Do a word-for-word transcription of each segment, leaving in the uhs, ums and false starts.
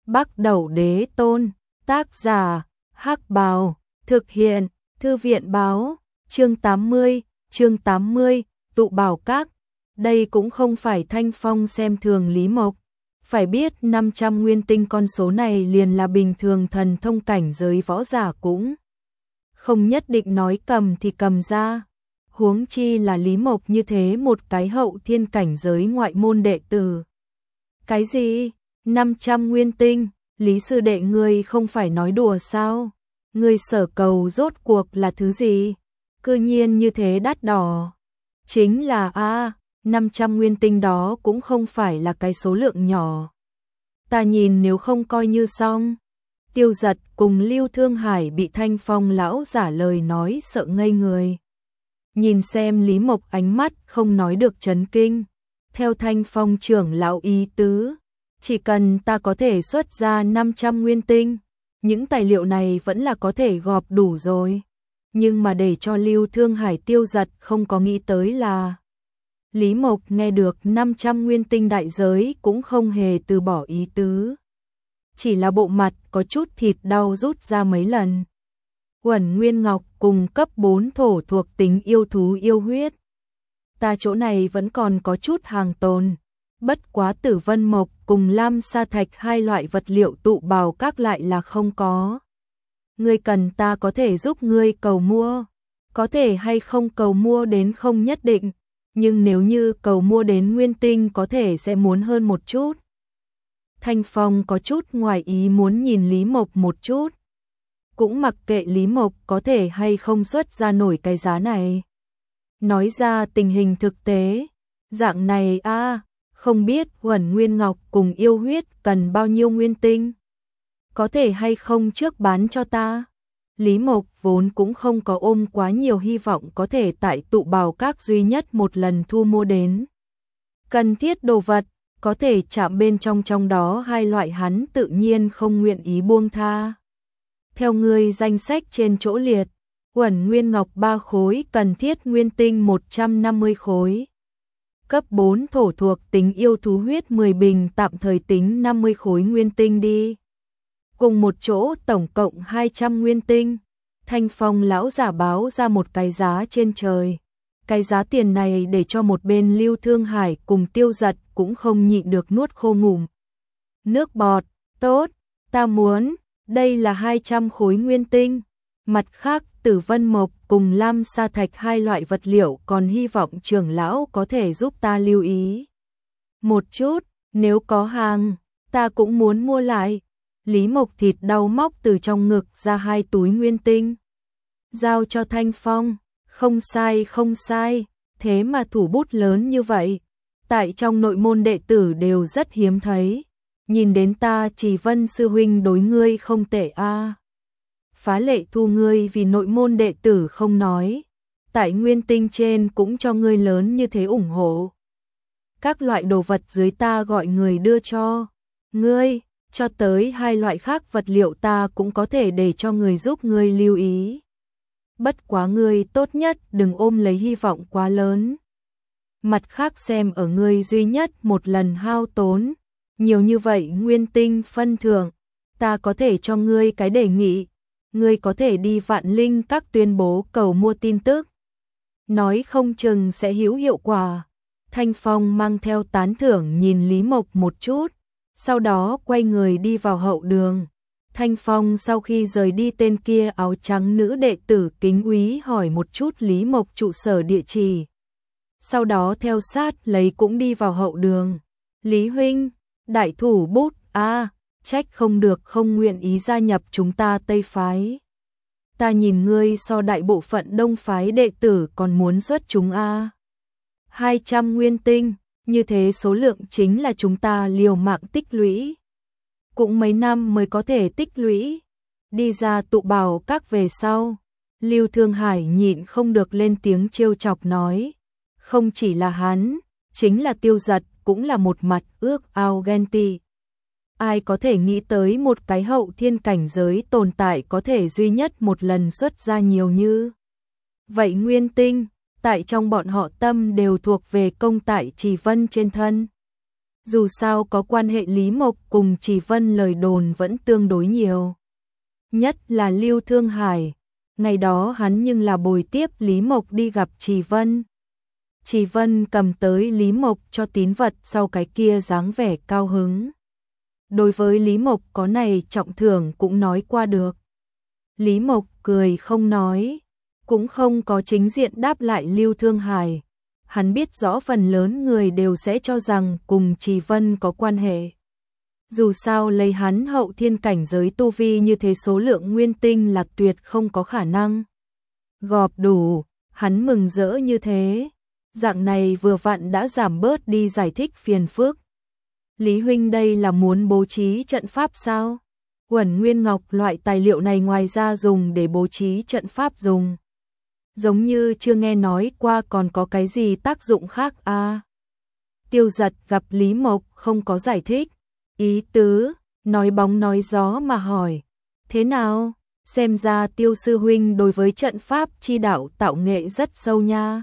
Bắc Đẩu Đế Tôn, tác giả, Hắc Bào, thực hiện, Thư viện Báo, chương tám mươi, chương tám mươi, tụ bảo các. Đây cũng không phải Thanh Phong xem thường Lý Mộc. Phải biết năm trăm nguyên tinh con số này liền là bình thường thần thông cảnh giới võ giả cũng không nhất định nói cầm thì cầm ra. Huống chi là Lý Mộc như thế một cái hậu thiên cảnh giới ngoại môn đệ tử. Cái gì? năm trăm nguyên tinh, Lý sư đệ ngươi không phải nói đùa sao? Ngươi sở cầu rốt cuộc là thứ gì? Cư nhiên như thế đắt đỏ. Chính là a, năm trăm nguyên tinh đó cũng không phải là cái số lượng nhỏ. Ta nhìn nếu không coi như xong. Tiêu Giật cùng Lưu Thương Hải bị Thanh Phong lão giả lời nói sợ ngây người. Nhìn xem Lý Mộc ánh mắt không nói được chấn kinh. Theo Thanh Phong trưởng lão ý tứ, chỉ cần ta có thể xuất ra năm trăm nguyên tinh, những tài liệu này vẫn là có thể gọp đủ rồi. Nhưng mà để cho Lưu Thương Hải Tiêu Giật không có nghĩ tới là Lý Mộc nghe được năm trăm nguyên tinh đại giới cũng không hề từ bỏ ý tứ. Chỉ là bộ mặt có chút thịt đau rút ra mấy lần. Uẩn Nguyên Ngọc cùng cấp bốn thổ thuộc tính yêu thú yêu huyết. Ta chỗ này vẫn còn có chút hàng tồn. Bất quá Tử Vân Mộc cùng Lam Sa Thạch hai loại vật liệu tụ bào các lại là không có. Ngươi cần ta có thể giúp ngươi cầu mua. Có thể hay không cầu mua đến không nhất định. Nhưng nếu như cầu mua đến nguyên tinh có thể sẽ muốn hơn một chút. Thanh Phong có chút ngoài ý muốn nhìn Lý Mộc một chút. Cũng mặc kệ Lý Mộc có thể hay không xuất ra nổi cái giá này. Nói ra tình hình thực tế. Dạng này a, không biết Uẩn Nguyên Ngọc cùng yêu huyết cần bao nhiêu nguyên tinh. Có thể hay không trước bán cho ta. Lý Mộc vốn cũng không có ôm quá nhiều hy vọng có thể tại tụ bào các duy nhất một lần thu mua đến. Cần thiết đồ vật, có thể chạm bên trong trong đó hai loại hắn tự nhiên không nguyện ý buông tha. Theo người danh sách trên chỗ liệt, Uẩn Nguyên Ngọc ba khối cần thiết nguyên tinh một trăm năm mươi khối. Cấp bốn thổ thuộc tính yêu thú huyết mười bình tạm thời tính năm mươi khối nguyên tinh đi. Cùng một chỗ tổng cộng hai trăm nguyên tinh. Thanh Phong lão giả báo ra một cái giá trên trời. Cái giá tiền này để cho một bên Lưu Thương Hải cùng Tiêu Giật cũng không nhịn được nuốt khô ngụm nước bọt. Tốt, ta muốn, đây là hai trăm khối nguyên tinh. Mặt khác Tử Vân Mộc cùng Lam Sa Thạch hai loại vật liệu còn hy vọng trưởng lão có thể giúp ta lưu ý một chút, nếu có hàng, ta cũng muốn mua lại. Lý Mộc thịt đau móc từ trong ngực ra hai túi nguyên tinh. Giao cho Thanh Phong, không sai không sai, thế mà thủ bút lớn như vậy. Tại trong nội môn đệ tử đều rất hiếm thấy. Nhìn đến ta Chỉ Vân sư huynh đối ngươi không tệ a. Phá lệ thu ngươi vì nội môn đệ tử không nói. Tại nguyên tinh trên cũng cho ngươi lớn như thế ủng hộ. Các loại đồ vật dưới ta gọi người đưa cho. Ngươi, cho tới hai loại khác vật liệu ta cũng có thể để cho người giúp ngươi lưu ý. Bất quá ngươi tốt nhất đừng ôm lấy hy vọng quá lớn. Mặt khác xem ở ngươi duy nhất một lần hao tốn. Nhiều như vậy nguyên tinh phân thưởng, ta có thể cho ngươi cái đề nghị. Ngươi có thể đi Vạn Linh các tuyên bố cầu mua tin tức. Nói không chừng sẽ hữu hiệu quả. Thanh Phong mang theo tán thưởng nhìn Lý Mộc một chút. Sau đó quay người đi vào hậu đường. Thanh Phong sau khi rời đi tên kia áo trắng nữ đệ tử kính úy hỏi một chút Lý Mộc trụ sở địa chỉ. Sau đó theo sát lấy cũng đi vào hậu đường. Lý huynh, đại thủ bút, a, trách không được không nguyện ý gia nhập chúng ta Tây phái. Ta nhìn ngươi so đại bộ phận Đông phái đệ tử còn muốn xuất chúng a. hai trăm nguyên tinh. Như thế số lượng chính là chúng ta liều mạng tích lũy. Cũng mấy năm mới có thể tích lũy. Đi ra tụ bào các về sau. Lưu Thương Hải nhịn không được lên tiếng trêu chọc nói. Không chỉ là hắn, chính là Tiêu Giật cũng là một mặt ước ao ghen tị. Ai có thể nghĩ tới một cái hậu thiên cảnh giới tồn tại có thể duy nhất một lần xuất ra nhiều như vậy nguyên tinh. Tại trong bọn họ tâm đều thuộc về công tại Trì Vân trên thân. Dù sao có quan hệ Lý Mộc cùng Trì Vân lời đồn vẫn tương đối nhiều. Nhất là Lưu Thương Hải, ngày đó hắn nhưng là bồi tiếp Lý Mộc đi gặp Trì Vân. Trì Vân cầm tới Lý Mộc cho tín vật sau cái kia dáng vẻ cao hứng. Đối với Lý Mộc có này trọng thưởng cũng nói qua được. Lý Mộc cười không nói, cũng không có chính diện đáp lại Lưu Thương Hải. Hắn biết rõ phần lớn người đều sẽ cho rằng cùng Trì Vân có quan hệ. Dù sao lấy hắn hậu thiên cảnh giới tu vi như thế số lượng nguyên tinh là tuyệt không có khả năng gọp đủ, hắn mừng rỡ như thế. Dạng này vừa vặn đã giảm bớt đi giải thích phiền phức. Lý huynh đây là muốn bố trí trận pháp sao? Uẩn Nguyên Ngọc loại tài liệu này ngoài ra dùng để bố trí trận pháp dùng. Giống như chưa nghe nói qua còn có cái gì tác dụng khác à? Tiêu Giật gặp Lý Mộc không có giải thích. Ý tứ, nói bóng nói gió mà hỏi. Thế nào? Xem ra Tiêu sư huynh đối với trận pháp chi đạo tạo nghệ rất sâu nha.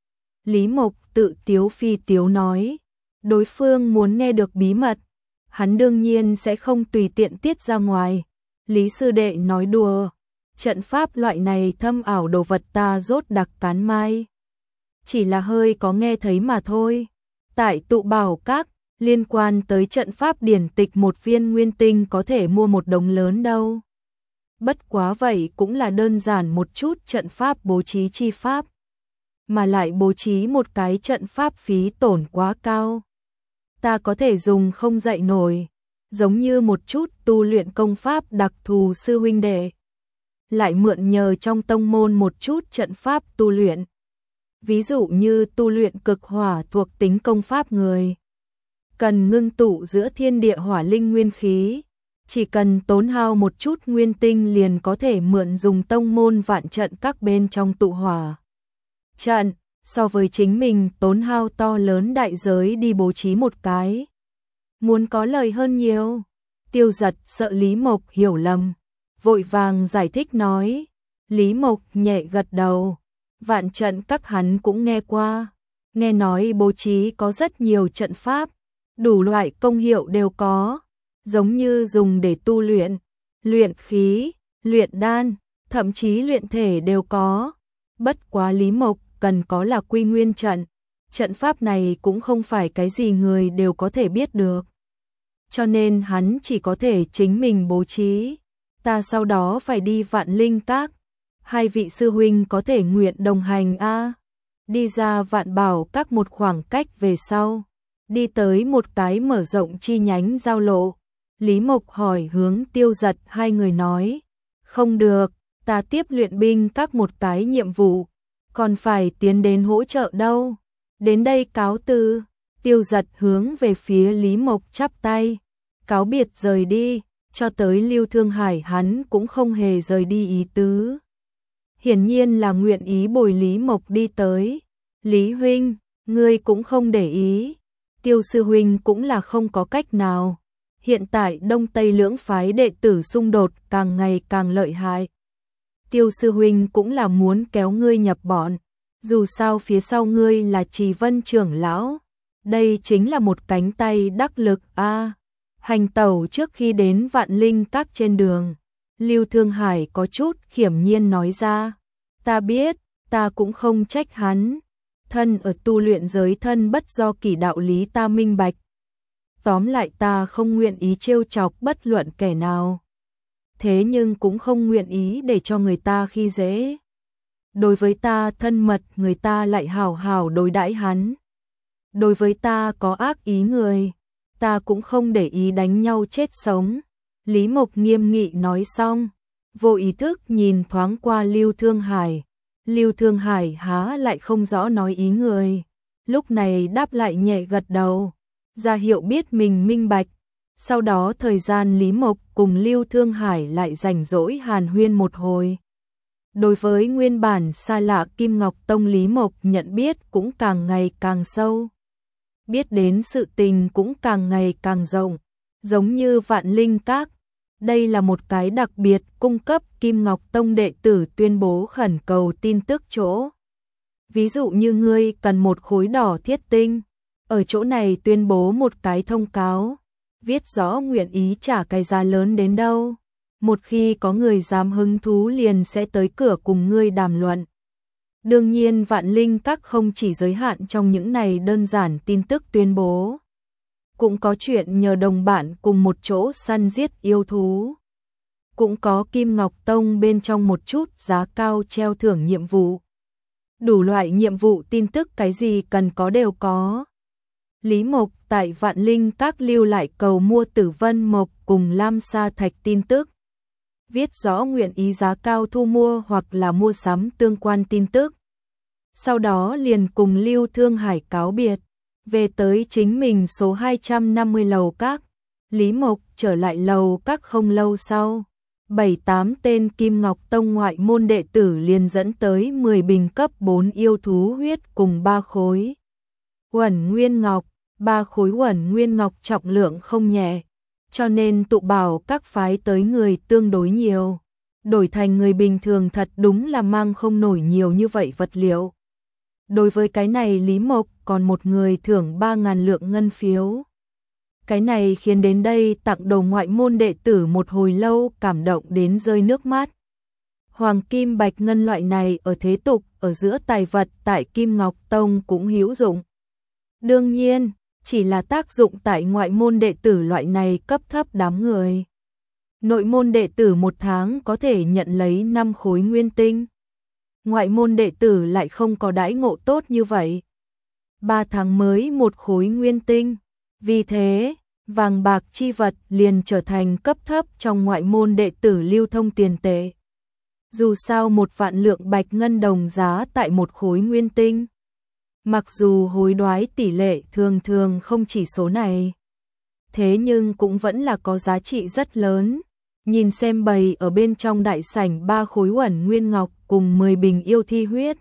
Lý Mộc tự tiếu phi tiếu nói. Đối phương muốn nghe được bí mật, hắn đương nhiên sẽ không tùy tiện tiết ra ngoài. Lý sư đệ nói đùa, trận pháp loại này thâm ảo đồ vật ta rốt đặc cán mai. Chỉ là hơi có nghe thấy mà thôi. Tại tụ bảo các, liên quan tới trận pháp điển tịch một viên nguyên tinh có thể mua một đống lớn đâu. Bất quá vậy cũng là đơn giản một chút trận pháp bố trí chi pháp. Mà lại bố trí một cái trận pháp phí tổn quá cao. Ta có thể dùng không dậy nổi, giống như một chút tu luyện công pháp đặc thù sư huynh đệ. Lại mượn nhờ trong tông môn một chút trận pháp tu luyện. Ví dụ như tu luyện cực hỏa thuộc tính công pháp người. Cần ngưng tụ giữa thiên địa hỏa linh nguyên khí. Chỉ cần tốn hao một chút nguyên tinh liền có thể mượn dùng tông môn vạn trận các bên trong tụ hỏa trận. So với chính mình tốn hao to lớn đại giới đi bố trí một cái. Muốn có lời hơn nhiều. Tiêu Giật sợ Lý Mộc hiểu lầm. Vội vàng giải thích nói. Lý Mộc nhẹ gật đầu. Vạn trận các hắn cũng nghe qua. Nghe nói bố trí có rất nhiều trận pháp. Đủ loại công hiệu đều có. Giống như dùng để tu luyện, luyện khí, luyện đan, thậm chí luyện thể đều có. Bất quá Lý Mộc cần có là quy nguyên trận. Trận pháp này cũng không phải cái gì người đều có thể biết được. Cho nên hắn chỉ có thể chính mình bố trí. Ta sau đó phải đi Vạn Linh Các. Hai vị sư huynh có thể nguyện đồng hành a à? Đi ra Vạn Bảo Các một khoảng cách về sau. Đi tới một cái mở rộng chi nhánh giao lộ. Lý Mộc hỏi hướng Tiêu Giật hai người nói. Không được, ta tiếp luyện binh các một cái nhiệm vụ. Còn phải tiến đến hỗ trợ đâu. Đến đây cáo từ. Tiêu Giật hướng về phía Lý Mộc chắp tay. Cáo biệt rời đi. Cho tới Lưu Thương Hải hắn cũng không hề rời đi ý tứ. Hiển nhiên là nguyện ý bồi Lý Mộc đi tới. Lý huynh, ngươi cũng không để ý. Tiêu sư huynh cũng là không có cách nào. Hiện tại Đông Tây lưỡng phái đệ tử xung đột càng ngày càng lợi hại. Tiêu sư huynh cũng là muốn kéo ngươi nhập bọn. Dù sao phía sau ngươi là Trì Vân trưởng lão. Đây chính là một cánh tay đắc lực a. À, hành tẩu trước khi đến Vạn Linh Các trên đường. Lưu Thương Hải có chút khiểm nhiên nói ra. Ta biết, ta cũng không trách hắn. Thân ở tu luyện giới thân bất do kỷ đạo lý ta minh bạch. Tóm lại ta không nguyện ý trêu chọc bất luận kẻ nào. Thế nhưng cũng không nguyện ý để cho người ta khi dễ. Đối với ta thân mật người ta lại hào hào đối đãi hắn. Đối với ta có ác ý người, ta cũng không để ý đánh nhau chết sống. Lý Mộc nghiêm nghị nói xong, vô ý thức nhìn thoáng qua Lưu Thương Hải. Lưu Thương Hải há lại không rõ nói ý người. Lúc này đáp lại nhẹ gật đầu, ra hiệu biết mình minh bạch. Sau đó thời gian Lý Mộc cùng Lưu Thương Hải lại rảnh rỗi hàn huyên một hồi. Đối với nguyên bản xa lạ Kim Ngọc Tông Lý Mộc nhận biết cũng càng ngày càng sâu. Biết đến sự tình cũng càng ngày càng rộng, giống như Vạn Linh Các. Đây là một cái đặc biệt cung cấp Kim Ngọc Tông đệ tử tuyên bố khẩn cầu tin tức chỗ. Ví dụ như ngươi cần một khối đỏ thiết tinh, Ở chỗ này tuyên bố một cái thông cáo, viết rõ nguyện ý trả cái giá lớn đến đâu. Một khi có người dám hứng thú liền sẽ tới cửa cùng ngươi đàm luận. Đương nhiên Vạn Linh Các không chỉ giới hạn trong những này đơn giản tin tức tuyên bố. Cũng có chuyện nhờ đồng bạn cùng một chỗ săn giết yêu thú. Cũng có Kim Ngọc Tông bên trong một chút giá cao treo thưởng nhiệm vụ. Đủ loại nhiệm vụ tin tức cái gì cần có đều có. Lý Mộc tại Vạn Linh Các lưu lại cầu mua Tử Vân Mộc cùng Lam Sa Thạch tin tức. Viết rõ nguyện ý giá cao thu mua hoặc là mua sắm tương quan tin tức. Sau đó liền cùng Lưu Thương Hải cáo biệt, về tới chính mình số hai trăm năm mươi lầu các. Lý Mộc trở lại lầu các không lâu sau, bảy tám tên Kim Ngọc Tông ngoại môn đệ tử liền dẫn tới mười bình cấp bốn yêu thú huyết cùng ba khối Uẩn Nguyên Ngọc, ba khối Uẩn Nguyên Ngọc trọng lượng không nhẹ, cho nên tụ bảo các phái tới người tương đối nhiều. Đổi thành người bình thường thật đúng là mang không nổi nhiều như vậy vật liệu. Đối với cái này Lý Mộc còn một người thưởng ba ngàn lượng ngân phiếu. Cái này khiến đến đây tặng đầu ngoại môn đệ tử một hồi lâu cảm động đến rơi nước mắt. Hoàng kim bạch ngân loại này ở thế tục, ở giữa tài vật tại Kim Ngọc Tông cũng hữu dụng. Đương nhiên, chỉ là tác dụng tại ngoại môn đệ tử loại này cấp thấp đám người. Nội môn đệ tử một tháng có thể nhận lấy năm khối nguyên tinh. Ngoại môn đệ tử lại không có đãi ngộ tốt như vậy. Ba tháng mới một khối nguyên tinh. Vì thế, vàng bạc chi vật liền trở thành cấp thấp trong ngoại môn đệ tử lưu thông tiền tệ. Dù sao một vạn lượng bạch ngân đồng giá tại một khối nguyên tinh. Mặc dù hối đoái tỷ lệ thường thường không chỉ số này, thế nhưng cũng vẫn là có giá trị rất lớn. Nhìn xem bày ở bên trong đại sảnh ba khối Uẩn Nguyên Ngọc cùng mười bình yêu thi huyết.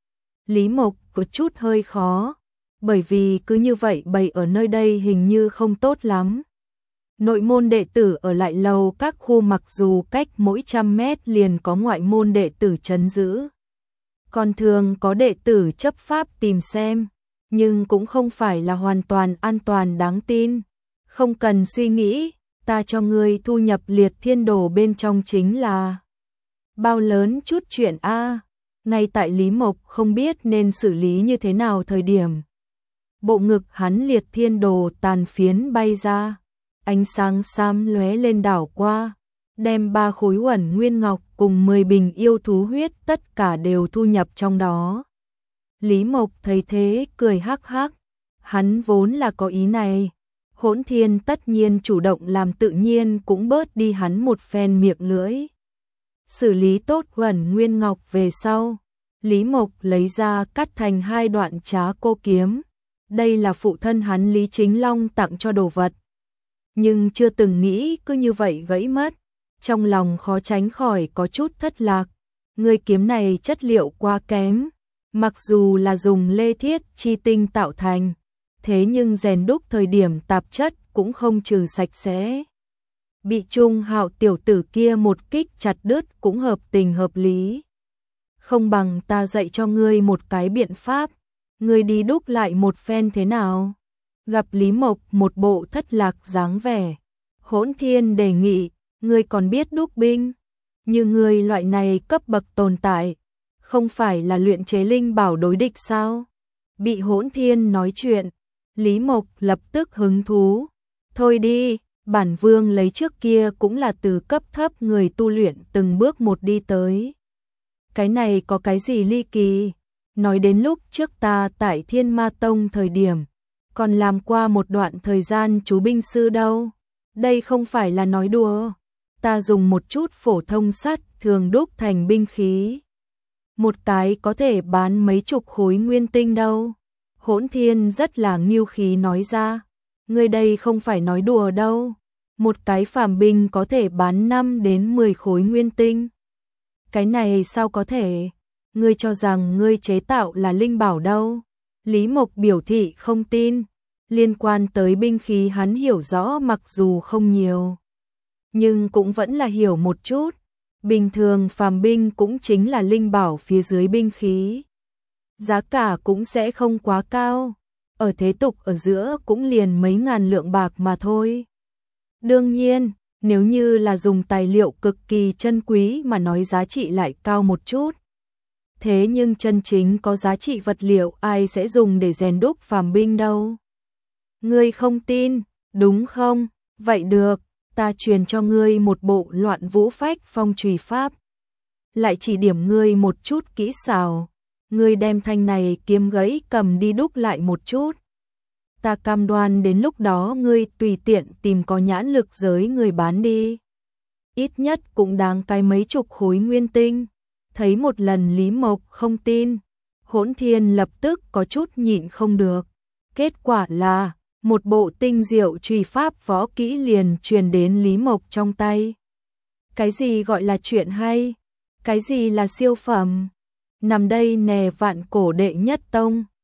Lý Mộc có chút hơi khó, bởi vì cứ như vậy bày ở nơi đây hình như không tốt lắm. Nội môn đệ tử ở lại lầu các khu mặc dù cách mỗi trăm mét liền có ngoại môn đệ tử trấn giữ. Còn thường có đệ tử chấp pháp tìm xem, nhưng cũng không phải là hoàn toàn an toàn đáng tin. Không cần suy nghĩ, ta cho ngươi thu nhập liệt thiên đồ bên trong chính là bao lớn chút chuyện a. Ngay tại Lý Mộc không biết nên xử lý như thế nào thời điểm. Bộ ngực hắn liệt thiên đồ tàn phiến bay ra, ánh sáng xám lóe lên đảo qua, đem ba khối Uẩn Nguyên Ngọc cùng mười bình yêu thú huyết tất cả đều thu nhập trong đó. Lý Mộc thấy thế cười hắc hắc, hắn vốn là có ý này. Hỗn Thiên tất nhiên chủ động làm tự nhiên cũng bớt đi hắn một phen miệng lưỡi. Xử lý tốt Uẩn Nguyên Ngọc về sau, Lý Mộc lấy ra cắt thành hai đoạn trá cô kiếm. Đây là phụ thân hắn Lý Chính Long tặng cho đồ vật. Nhưng chưa từng nghĩ cứ như vậy gãy mất. Trong lòng khó tránh khỏi có chút thất lạc. Người kiếm này chất liệu quá kém. Mặc dù là dùng lê thiết chi tinh tạo thành, thế nhưng rèn đúc thời điểm tạp chất cũng không trừ sạch sẽ. Bị Trung Hạo tiểu tử kia một kích chặt đứt cũng hợp tình hợp lý. Không bằng ta dạy cho ngươi một cái biện pháp, ngươi đi đúc lại một phen thế nào? Gặp Lý Mộc một bộ thất lạc dáng vẻ, Hỗn Thiên đề nghị, ngươi còn biết đúc binh? Như ngươi loại này cấp bậc tồn tại, không phải là luyện chế linh bảo đối địch sao? Bị Hỗn Thiên nói chuyện, Lý Mộc lập tức hứng thú. Thôi đi, bản vương lấy trước kia cũng là từ cấp thấp người tu luyện từng bước một đi tới. Cái này có cái gì ly kỳ? Nói đến lúc trước ta tại Thiên Ma Tông thời điểm, còn làm qua một đoạn thời gian chú binh sư đâu. Đây không phải là nói đùa. Ta dùng một chút phổ thông sắt thường đúc thành binh khí. Một cái có thể bán mấy chục khối nguyên tinh đâu. Hỗn Thiên rất là nghiêu khí nói ra. Người đây không phải nói đùa đâu. Một cái phàm binh có thể bán năm đến mười khối nguyên tinh. Cái này sao có thể? Ngươi cho rằng ngươi chế tạo là linh bảo đâu? Lý Mộc biểu thị không tin. Liên quan tới binh khí hắn hiểu rõ mặc dù không nhiều, nhưng cũng vẫn là hiểu một chút. Bình thường phàm binh cũng chính là linh bảo phía dưới binh khí. Giá cả cũng sẽ không quá cao. ở thế tục ở giữa cũng liền mấy ngàn lượng bạc mà thôi. Đương nhiên, nếu như là dùng tài liệu cực kỳ chân quý mà nói giá trị lại cao một chút. Thế nhưng chân chính có giá trị vật liệu ai sẽ dùng để rèn đúc phàm binh đâu. Ngươi không tin, đúng không? Vậy được, ta truyền cho ngươi một bộ Loạn Vũ Phách Phong Chùy pháp. Lại chỉ điểm ngươi một chút kỹ xảo. Ngươi đem thanh này kiếm gãy cầm đi đúc lại một chút. Ta cam đoan đến lúc đó ngươi tùy tiện tìm có nhãn lực giới người bán đi. Ít nhất cũng đáng cái mấy chục khối nguyên tinh. Thấy một lần Lý Mộc không tin, Hỗn Thiên lập tức có chút nhịn không được. Kết quả là, một bộ tinh diệu chùy pháp võ kỹ liền truyền đến Lý Mộc trong tay. Cái gì gọi là chuyện hay? Cái gì là siêu phẩm? Nằm đây nè vạn cổ đệ nhất tông.